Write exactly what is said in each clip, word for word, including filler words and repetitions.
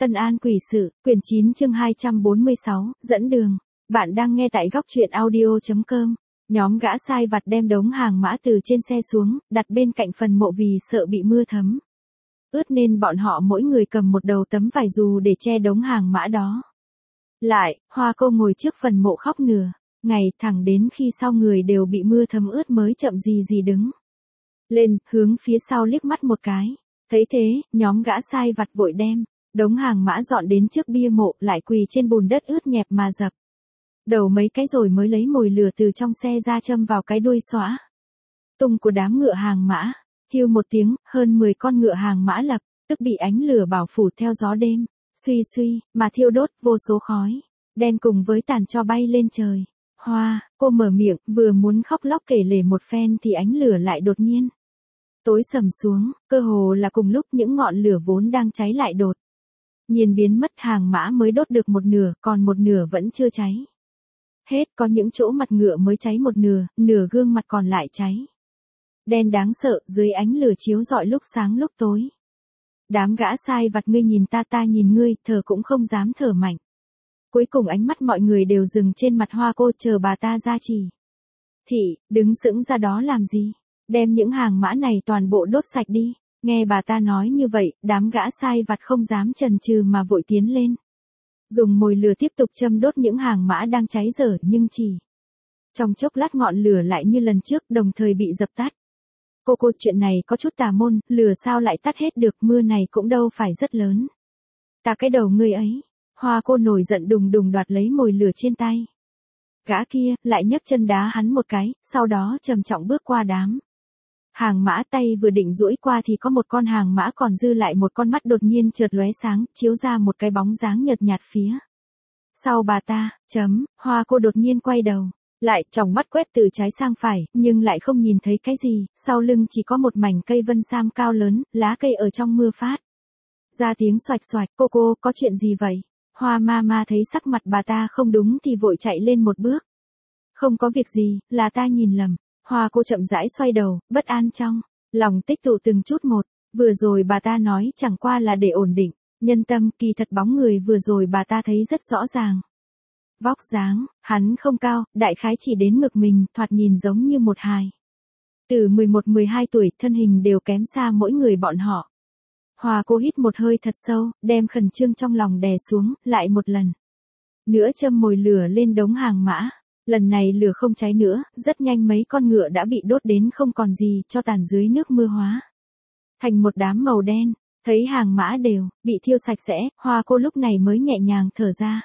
Tân An Quỷ Sự, quyển chín chương hai trăm bốn mươi sáu, dẫn đường. Bạn đang nghe tại góc truyện audio chấm com. Nhóm gã sai vặt đem đống hàng mã từ trên xe xuống, đặt bên cạnh phần mộ vì sợ bị mưa thấm ướt nên bọn họ mỗi người cầm một đầu tấm vải dù để che đống hàng mã đó. Lại, Hoa Cô ngồi trước phần mộ khóc nửa ngày, thẳng đến khi sau người đều bị mưa thấm ướt mới chậm gì gì đứng lên, hướng phía sau liếc mắt một cái. Thấy thế, nhóm gã sai vặt vội đem đống hàng mã dọn đến trước bia mộ, lại quỳ trên bùn đất ướt nhẹp mà dập đầu mấy cái rồi mới lấy mồi lửa từ trong xe ra châm vào cái đuôi xõa tung của đám ngựa hàng mã. Hiu một tiếng, hơn mười con ngựa hàng mã lập tức bị ánh lửa bảo phủ theo gió đêm, suy suy mà thiêu đốt, vô số khói đen cùng với tàn tro bay lên trời. Hoa Cô mở miệng, vừa muốn khóc lóc kể lể một phen thì ánh lửa lại đột nhiên tối sầm xuống, cơ hồ là cùng lúc những ngọn lửa vốn đang cháy lại đột nhiên biến mất. Hàng mã mới đốt được một nửa, còn một nửa vẫn chưa cháy hết, có những chỗ mặt ngựa mới cháy một nửa, nửa gương mặt còn lại cháy đen đáng sợ dưới ánh lửa chiếu rọi lúc sáng lúc tối. Đám gã sai vặt ngươi nhìn ta ta nhìn ngươi, thở cũng không dám thở mạnh. Cuối cùng ánh mắt mọi người đều dừng trên mặt Hoa Cô, chờ bà ta ra chỉ thị, đứng sững ra đó làm gì, đem những hàng mã này toàn bộ đốt sạch đi. Nghe bà ta nói như vậy, đám gã sai vặt không dám chần chừ mà vội tiến lên, dùng mồi lửa tiếp tục châm đốt những hàng mã đang cháy dở, nhưng chỉ trong chốc lát ngọn lửa lại như lần trước đồng thời bị dập tắt. Cô cô chuyện này có chút tà môn, lửa sao lại tắt hết được, mưa này cũng đâu phải rất lớn. Ta cái đầu ngươi ấy. Hoa Cô nổi giận đùng đùng đoạt lấy mồi lửa trên tay gã kia, lại nhấc chân đá hắn một cái, sau đó trầm trọng bước qua đám hàng mã. Tay vừa định duỗi qua thì có một con hàng mã còn dư lại một con mắt đột nhiên chợt lóe sáng, chiếu ra một cái bóng dáng nhợt nhạt phía sau bà ta. Chấm, Hoa Cô đột nhiên quay đầu lại, tròng mắt quét từ trái sang phải, nhưng lại không nhìn thấy cái gì, sau lưng chỉ có một mảnh cây vân sam cao lớn, lá cây ở trong mưa phát ra tiếng xoạch xoạch. Cô cô, có chuyện gì vậy? Hoa ma ma thấy sắc mặt bà ta không đúng thì vội chạy lên một bước. Không có việc gì, là ta nhìn lầm. Hoa Cô chậm rãi xoay đầu, bất an trong lòng tích tụ từng chút một. Vừa rồi bà ta nói chẳng qua là để ổn định nhân tâm, kỳ thật bóng người vừa rồi bà ta thấy rất rõ ràng. Vóc dáng, hắn không cao, đại khái chỉ đến ngực mình, thoạt nhìn giống như một hài từ mười một mười hai tuổi, thân hình đều kém xa mỗi người bọn họ. Hoa Cô hít một hơi thật sâu, đem khẩn trương trong lòng đè xuống, lại một lần nữa châm mồi lửa lên đống hàng mã. Lần này lửa không cháy nữa, rất nhanh mấy con ngựa đã bị đốt đến không còn gì, cho tàn dưới nước mưa hóa thành một đám màu đen. Thấy hàng mã đều bị thiêu sạch sẽ, Hoa Cô lúc này mới nhẹ nhàng thở ra.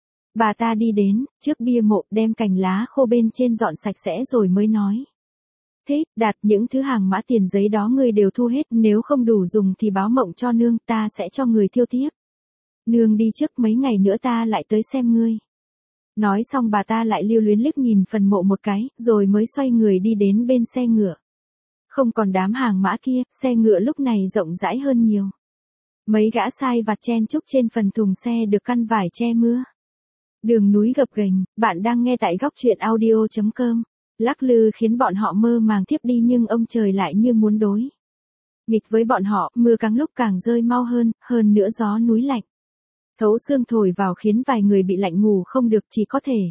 Bà ta đi đến trước bia mộ, đem cành lá khô bên trên dọn sạch sẽ rồi mới nói: Thế, Đạt, những thứ hàng mã tiền giấy đó ngươi đều thu hết, nếu không đủ dùng thì báo mộng cho nương, ta sẽ cho người thiêu tiếp. Nương đi trước, mấy ngày nữa ta lại tới xem ngươi. Nói xong bà ta lại lưu luyến liếc nhìn phần mộ một cái, rồi mới xoay người đi đến bên xe ngựa. Không còn đám hàng mã kia, xe ngựa lúc này rộng rãi hơn nhiều. Mấy gã sai vặt chen chúc trên phần thùng xe được căn vải che mưa. Đường núi gập ghềnh, bạn đang nghe tại góc truyện audio chấm com. Lắc lư khiến bọn họ mơ màng thiếp đi, nhưng ông trời lại như muốn đối nghịch với bọn họ, mưa càng lúc càng rơi mau hơn, hơn nữa gió núi lạnh thấu xương thổi vào khiến vài người bị lạnh ngủ không được, chỉ có thể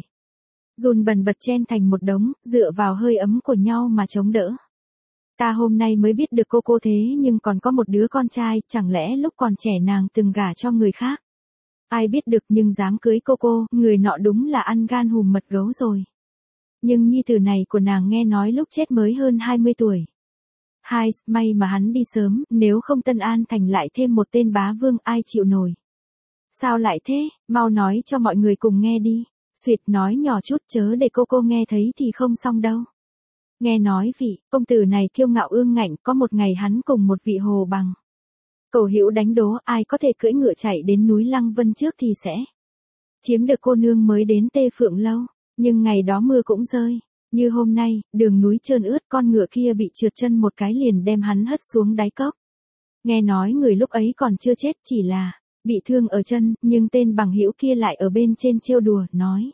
run bần bật chen thành một đống, dựa vào hơi ấm của nhau mà chống đỡ. Ta hôm nay mới biết được cô cô thế nhưng còn có một đứa con trai, chẳng lẽ lúc còn trẻ nàng từng gả cho người khác? Ai biết được, nhưng dám cưới cô cô, người nọ đúng là ăn gan hùm mật gấu rồi. Nhưng nhi tử này của nàng nghe nói lúc chết mới hơn hai mươi tuổi. Hai, may mà hắn đi sớm, nếu không Tân An Thành lại thêm một tên bá vương, ai chịu nổi. Sao lại thế, mau nói cho mọi người cùng nghe đi. Suyệt nói nhỏ chút chớ để cô cô nghe thấy thì không xong đâu. Nghe nói vị công tử này kiêu ngạo ương ngạnh, có một ngày hắn cùng một vị hồ bằng cầu hữu đánh đố ai có thể cưỡi ngựa chạy đến núi Lăng Vân trước thì sẽ chiếm được cô nương mới đến Tê Phượng Lâu. Nhưng ngày đó mưa cũng rơi như hôm nay, đường núi trơn ướt, con ngựa kia bị trượt chân một cái liền đem hắn hất xuống đáy cốc. Nghe nói người lúc ấy còn chưa chết, chỉ là bị thương ở chân, nhưng tên bằng hữu kia lại ở bên trên trêu đùa, nói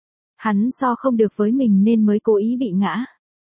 hắn so không được với mình nên mới cố ý bị ngã.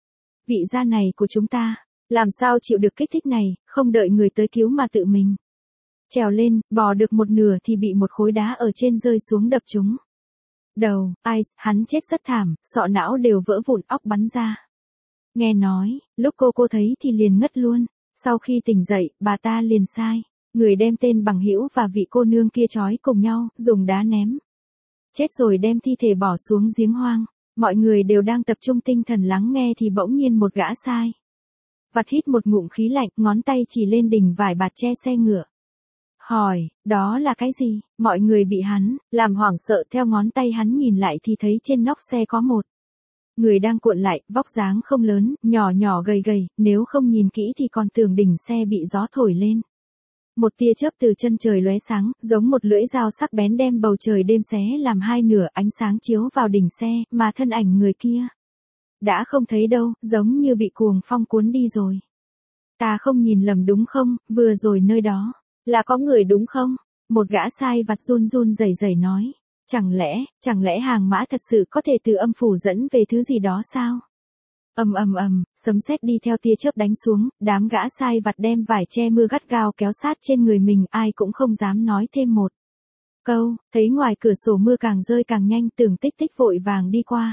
Vị gia này của chúng ta làm sao chịu được kích thích này, không đợi người tới cứu mà tự mình Trèo lên, bò được một nửa thì bị một khối đá ở trên rơi xuống đập trúng đầu, ai, hắn chết rất thảm, sọ não đều vỡ vụn, óc bắn ra. Nghe nói, lúc cô cô thấy thì liền ngất luôn, sau khi tỉnh dậy, bà ta liền sai, người đem tên bằng hữu và vị cô nương kia trói cùng nhau, dùng đá ném. Chết rồi đem thi thể bỏ xuống giếng hoang, mọi người đều đang tập trung tinh thần lắng nghe thì bỗng nhiên một gã sai vặt hít một ngụm khí lạnh, ngón tay chỉ lên đỉnh vải bạt che xe ngựa. Hỏi, đó là cái gì? Mọi người bị hắn làm hoảng sợ, theo ngón tay hắn nhìn lại thì thấy trên nóc xe có một người đang cuộn lại, vóc dáng không lớn, nhỏ nhỏ gầy gầy, nếu không nhìn kỹ thì còn tưởng đỉnh xe bị gió thổi lên. Một tia chớp từ chân trời lóe sáng, giống một lưỡi dao sắc bén đem bầu trời đêm xé làm hai nửa, ánh sáng chiếu vào đỉnh xe, mà thân ảnh người kia đã không thấy đâu, giống như bị cuồng phong cuốn đi rồi. Ta không nhìn lầm đúng không, vừa rồi nơi đó là có người đúng không? Một gã sai vặt run run rẩy rẩy nói. Chẳng lẽ, chẳng lẽ hàng mã thật sự có thể từ âm phủ dẫn về thứ gì đó sao? Ầm ầm ầm, sấm sét đi theo tia chớp đánh xuống, đám gã sai vặt đem vải che mưa gắt gao kéo sát trên người mình, ai cũng không dám nói thêm một câu, thấy ngoài cửa sổ mưa càng rơi càng nhanh, Tưởng Tích Tích vội vàng đi qua.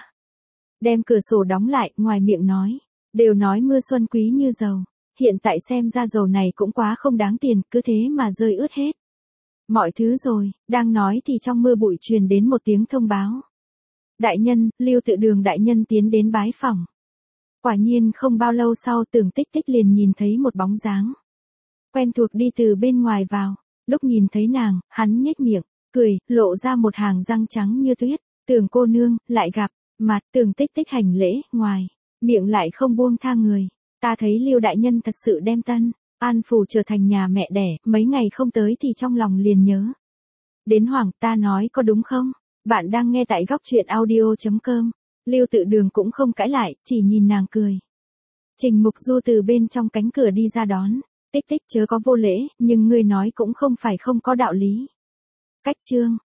Đem cửa sổ đóng lại, ngoài miệng nói, đều nói mưa xuân quý như dầu, hiện tại xem ra dầu này cũng quá không đáng tiền, cứ thế mà rơi ướt hết mọi thứ rồi. Đang nói thì trong mưa bụi truyền đến một tiếng thông báo. Đại nhân, Lưu Tự Đường đại nhân tiến đến bái phỏng. Quả nhiên không bao lâu sau, Tưởng Tích Tích liền nhìn thấy một bóng dáng quen thuộc đi từ bên ngoài vào. Lúc nhìn thấy nàng, hắn nhếch miệng, cười, lộ ra một hàng răng trắng như tuyết. Tưởng cô nương, lại gặp mặt. Tưởng Tích Tích hành lễ, ngoài miệng lại không buông tha người. Ta thấy Lưu đại nhân thật sự đem Tân An Phủ trở thành nhà mẹ đẻ, mấy ngày không tới thì trong lòng liền nhớ đến Hoàng, ta nói có đúng không? Bạn đang nghe tại góc truyện audio chấm com. Lưu Tự Đường cũng không cãi lại, chỉ nhìn nàng cười. Trình Mục Du từ bên trong cánh cửa đi ra đón. Tích Tích chớ có vô lễ, nhưng ngươi nói cũng không phải không có đạo lý. Cách chương